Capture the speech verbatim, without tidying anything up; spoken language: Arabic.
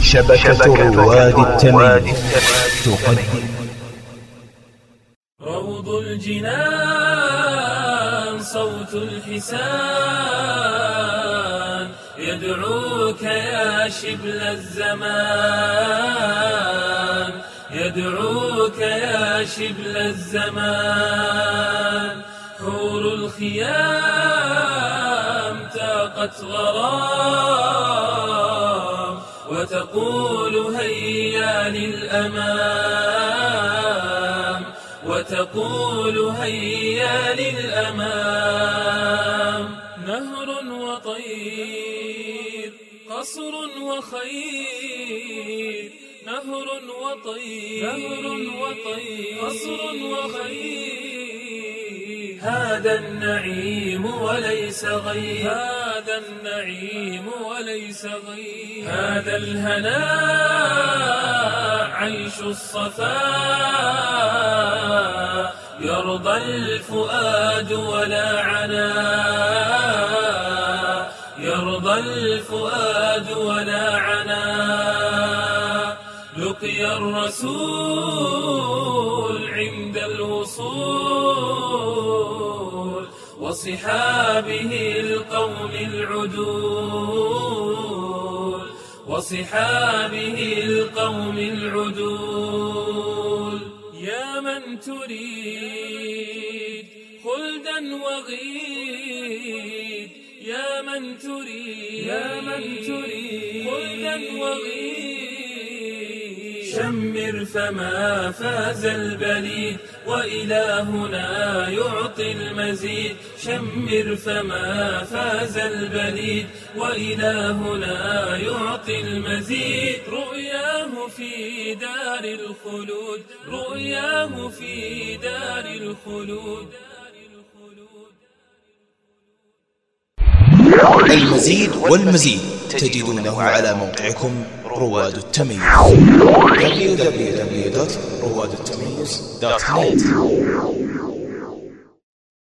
شبكة رواد التمييز تقدم روض الجنان صوت الحسان يدعوك يا شبل الزمان يدعوك يا شبل الزمان حور الخيام تاقت غرام وتقول هيا للأمام وتقول هيا للأمام نهر وطير قصر وخير نهر وطير نهر وطير قصر وخير هذا النعيم وليس غير هذا النعيم وليس غير هذا الهناء عيش الصفاء يرضى الفؤاد ولا عنا يرضى الفؤاد ولا عنا لقي الرسول عند الوصول وصحابه القوم العدول وصحابه القوم العدول يا من تريد خلدا وغيد يا من تريد يا من تريد خلدا وغيد شمر فما فاز البليد وإلهنا يعطي المزيد شمر فما فاز البليد وإلهنا يعطي المزيد رؤياه في دار الخلود رؤياه في دار الخلود المزيد والمزيد تجدونه على موقعكم رواد التمييز دبليو دبليو دبليو دوت رواد التمييز دوت نت.